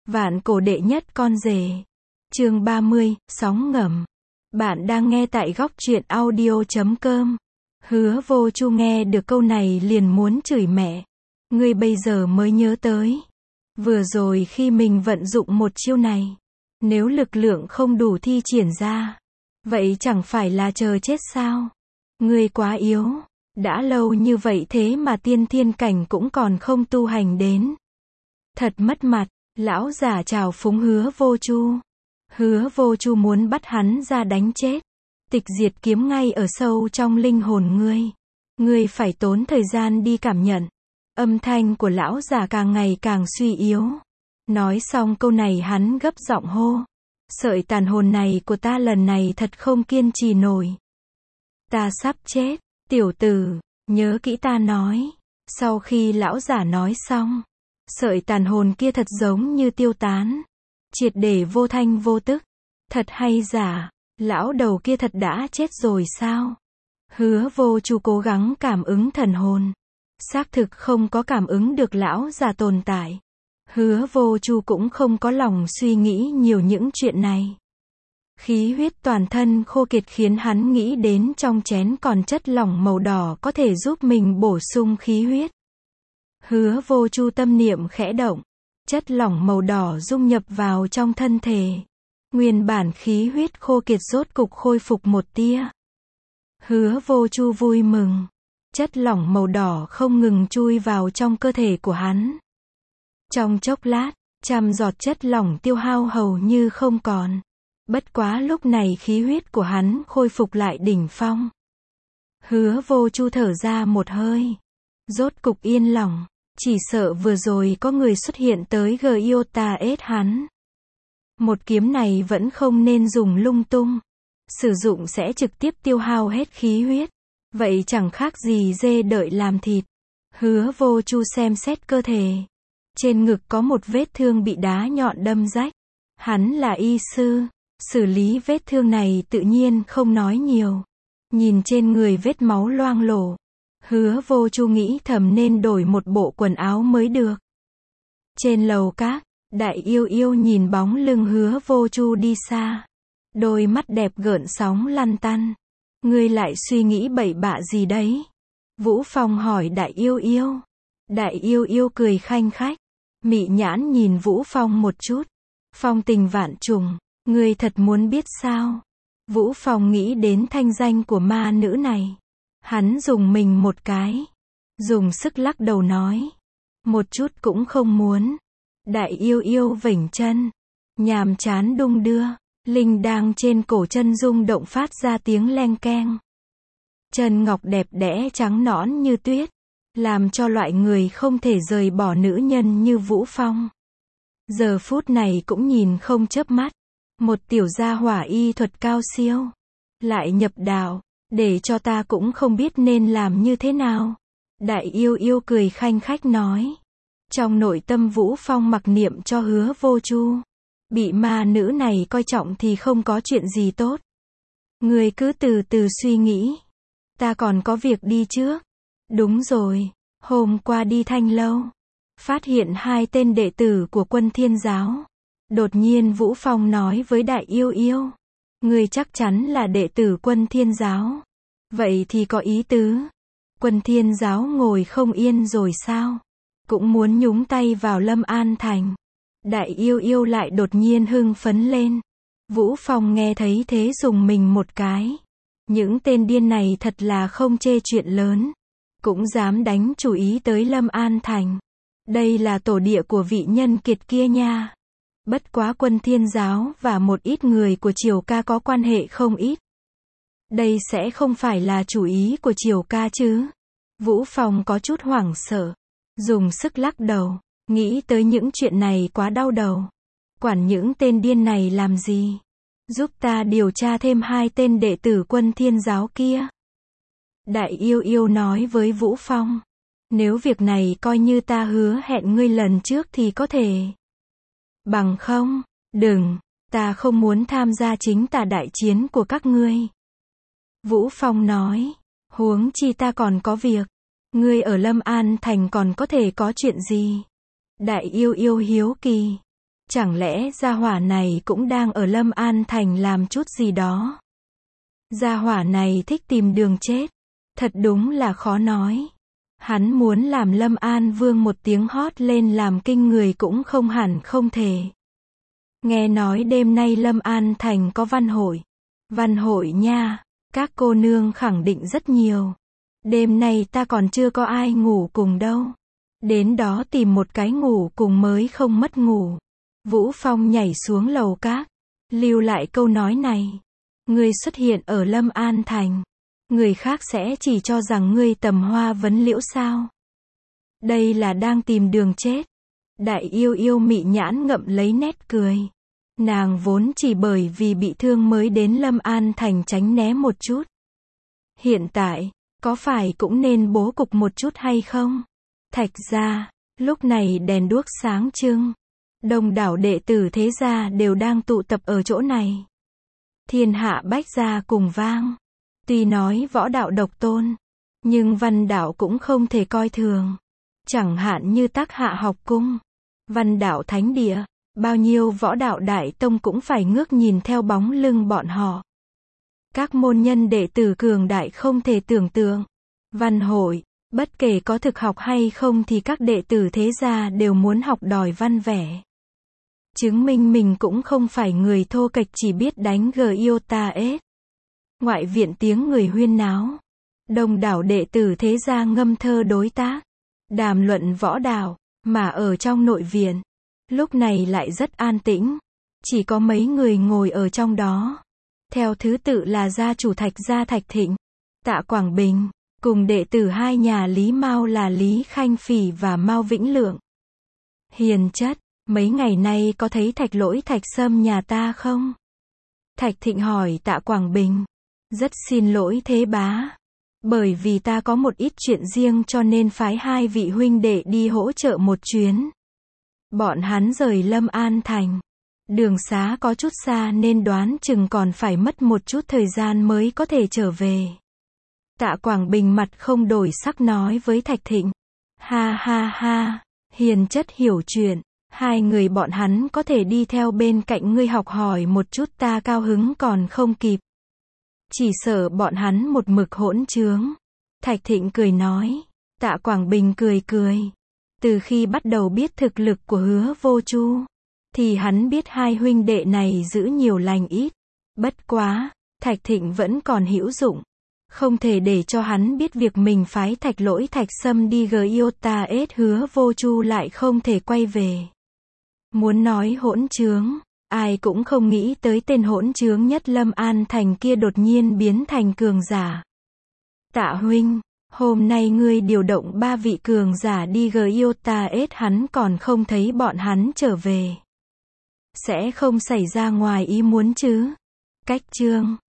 Vạn cổ đệ nhất con rể. Chương 30, sóng ngầm. Bạn đang nghe tại góc truyện audio.com. Hứa Vô Chu nghe được câu này liền muốn chửi mẹ. Ngươi bây giờ mới nhớ tới. Vừa rồi khi mình vận dụng một chiêu này, nếu lực lượng không đủ thi triển ra, vậy chẳng phải là chờ chết sao? Ngươi quá yếu. Đã lâu như vậy thế mà tiên thiên cảnh cũng còn không tu hành đến. Thật mất mặt. Lão giả chào phúng Hứa Vô Chu. Hứa Vô Chu muốn bắt hắn ra đánh chết. Tịch diệt kiếm ngay ở sâu trong linh hồn ngươi. Ngươi phải tốn thời gian đi cảm nhận. Âm thanh của lão giả càng ngày càng suy yếu. Nói xong câu này hắn gấp giọng hô. Sợi tàn hồn này của ta lần này thật không kiên trì nổi. Ta sắp chết, tiểu tử, nhớ kỹ ta nói. Sau khi lão giả nói xong, sợi tàn hồn kia thật giống như tiêu tán. Triệt để vô thanh vô tức. Thật hay giả, lão đầu kia thật đã chết rồi sao? Hứa Vô Chu cố gắng cảm ứng thần hồn. Xác thực không có cảm ứng được lão già tồn tại. Hứa Vô Chu cũng không có lòng suy nghĩ nhiều những chuyện này. Khí huyết toàn thân khô kiệt khiến hắn nghĩ đến trong chén còn chất lỏng màu đỏ có thể giúp mình bổ sung khí huyết. Hứa Vô Chu tâm niệm khẽ động. Chất lỏng màu đỏ dung nhập vào trong thân thể. Nguyên bản khí huyết khô kiệt rốt cục khôi phục một tia. Hứa Vô Chu vui mừng. Chất lỏng màu đỏ không ngừng chui vào trong cơ thể của hắn. Trong chốc lát, trăm giọt chất lỏng tiêu hao hầu như không còn. Bất quá lúc này khí huyết của hắn khôi phục lại đỉnh phong. Hứa Vô Chu thở ra một hơi. Rốt cục yên lòng. Chỉ sợ vừa rồi có người xuất hiện tới Giota ết hắn. Một kiếm này vẫn không nên dùng lung tung. Sử dụng sẽ trực tiếp tiêu hao hết khí huyết. Vậy chẳng khác gì dê đợi làm thịt. Hứa Vô Chu xem xét cơ thể. Trên ngực có một vết thương bị đá nhọn đâm rách. Hắn là y sư. Xử lý vết thương này tự nhiên không nói nhiều. Nhìn trên người vết máu loang lổ. Hứa Vô Chu nghĩ thầm nên đổi một bộ quần áo mới được. Trên lầu các, Đại Yêu Yêu nhìn bóng lưng Hứa Vô Chu đi xa. Đôi mắt đẹp gợn sóng lăn tăn. Ngươi lại suy nghĩ bậy bạ gì đấy? Vũ Phong hỏi Đại Yêu Yêu. Đại Yêu Yêu cười khanh khách. Mị nhãn nhìn Vũ Phong một chút. Phong tình vạn trùng, ngươi thật muốn biết sao? Vũ Phong nghĩ đến thanh danh của ma nữ này. Hắn dùng mình một cái. Dùng sức lắc đầu nói. Một chút cũng không muốn. Đại Yêu Yêu vểnh chân. Nhàm chán đung đưa. Linh đang trên cổ chân rung động phát ra tiếng leng keng. Chân ngọc đẹp đẽ trắng nõn như tuyết. Làm cho loại người không thể rời bỏ nữ nhân như Vũ Phong. Giờ phút này cũng nhìn không chớp mắt. Một tiểu gia hỏa y thuật cao siêu. Lại nhập đạo. Để cho ta cũng không biết nên làm như thế nào. Đại Yêu Yêu cười khanh khách nói. Trong nội tâm Vũ Phong mặc niệm cho Hứa Vô Chu. Bị ma nữ này coi trọng thì không có chuyện gì tốt. Ngươi cứ từ từ suy nghĩ. Ta còn có việc đi trước. Đúng rồi, hôm qua đi Thanh Lâu. Phát hiện 2 tên đệ tử của Quân Thiên Giáo. Đột nhiên Vũ Phong nói với Đại Yêu Yêu. Ngươi chắc chắn là đệ tử Quân Thiên Giáo. Vậy thì có ý tứ. Quân Thiên Giáo ngồi không yên rồi sao? Cũng muốn nhúng tay vào Lâm An Thành. Đại Yêu Yêu lại đột nhiên hưng phấn lên. Vũ Phong nghe thấy thế dùng mình một cái. Những tên điên này thật là không chê chuyện lớn. Cũng dám đánh chủ ý tới Lâm An Thành. Đây là tổ địa của vị nhân kiệt kia nha. Bất quá Quân Thiên Giáo và một ít người của Triều Ca có quan hệ không ít. Đây sẽ không phải là chủ ý của Triều Ca chứ? Vũ Phong có chút hoảng sợ. Dùng sức lắc đầu. Nghĩ tới những chuyện này quá đau đầu. Quản những tên điên này làm gì? Giúp ta điều tra thêm 2 tên đệ tử Quân Thiên Giáo kia. Đại Yêu Yêu nói với Vũ Phong. Nếu việc này coi như ta hứa hẹn ngươi lần trước thì có thể. Bằng không, đừng, ta không muốn tham gia chính tà đại chiến của các ngươi. Vũ Phong nói. Huống chi ta còn có việc. Ngươi ở Lâm An Thành còn có thể có chuyện gì? Đại Yêu Yêu hiếu kỳ. Chẳng lẽ gia hỏa này cũng đang ở Lâm An Thành làm chút gì đó? Gia hỏa này thích tìm đường chết. Thật đúng là khó nói. Hắn muốn làm Lâm An Vương một tiếng hót lên làm kinh người cũng không hẳn không thể. Nghe nói đêm nay Lâm An Thành có văn hội. Văn hội nha, các cô nương khẳng định rất nhiều. Đêm nay ta còn chưa có ai ngủ cùng đâu. Đến đó tìm một cái ngủ cùng mới không mất ngủ. Vũ Phong nhảy xuống lầu các, lưu lại câu nói này. Ngươi xuất hiện ở Lâm An Thành, người khác sẽ chỉ cho rằng ngươi tầm hoa vấn liễu sao. Đây là đang tìm đường chết. Đại yêu yêu mị nhãn ngậm lấy nét cười. Nàng vốn chỉ bởi vì bị thương mới đến Lâm An Thành tránh né một chút. Hiện tại, có phải cũng nên bố cục một chút hay không? Thạch gia, lúc này đèn đuốc sáng trưng. Đông đảo đệ tử thế gia đều đang tụ tập ở chỗ này. Thiên hạ bách gia cùng vang. Tuy nói võ đạo độc tôn, nhưng văn đạo cũng không thể coi thường. Chẳng hạn như Tác Hạ học cung, văn đạo thánh địa, bao nhiêu võ đạo đại tông cũng phải ngước nhìn theo bóng lưng bọn họ. Các môn nhân đệ tử cường đại không thể tưởng tượng. Văn hội, bất kể có thực học hay không thì các đệ tử thế gia đều muốn học đòi văn vẻ. Chứng minh mình cũng không phải người thô kệch chỉ biết đánh GIOTA-S. Ngoại viện tiếng người huyên náo. Đông đảo đệ tử thế gia ngâm thơ đối tác, đàm luận võ đạo, mà ở trong nội viện, lúc này lại rất an tĩnh. Chỉ có mấy người ngồi ở trong đó. Theo thứ tự là gia chủ Thạch gia Thạch Thịnh, Tạ Quảng Bình, cùng đệ tử hai nhà Lý Mao là Lý Khanh Phỉ và Mao Vĩnh Lượng. Hiền chất, mấy ngày nay có thấy Thạch Lỗi Thạch Sâm nhà ta không? Thạch Thịnh hỏi Tạ Quảng Bình. Rất xin lỗi thế bá. Bởi vì ta có một ít chuyện riêng cho nên phái hai vị huynh đệ đi hỗ trợ một chuyến. Bọn hắn rời Lâm An Thành. Đường xá có chút xa nên đoán chừng còn phải mất một chút thời gian mới có thể trở về. Tạ Quảng Bình mặt không đổi sắc nói với Thạch Thịnh. Ha ha ha, hiền chất hiểu chuyện. Hai người bọn hắn có thể đi theo bên cạnh ngươi học hỏi một chút ta cao hứng còn không kịp. Chỉ sợ bọn hắn một mực hỗn trướng. Thạch Thịnh cười nói. Tạ Quảng Bình cười cười. Từ khi bắt đầu biết thực lực của Hứa Vô Chu, thì hắn biết hai huynh đệ này giữ nhiều lành ít. Bất quá, Thạch Thịnh vẫn còn hữu dụng. Không thể để cho hắn biết việc mình phái Thạch Lỗi Thạch Sâm đi GIOTA-S Hứa Vô Chu lại không thể quay về. Muốn nói hỗn trướng, ai cũng không nghĩ tới tên hỗn trướng nhất Lâm An Thành kia đột nhiên biến thành cường giả. Tạ huynh, hôm nay ngươi điều động 3 vị cường giả đi GIOTA-S hắn còn không thấy bọn hắn trở về. Sẽ không xảy ra ngoài ý muốn chứ? Cách chương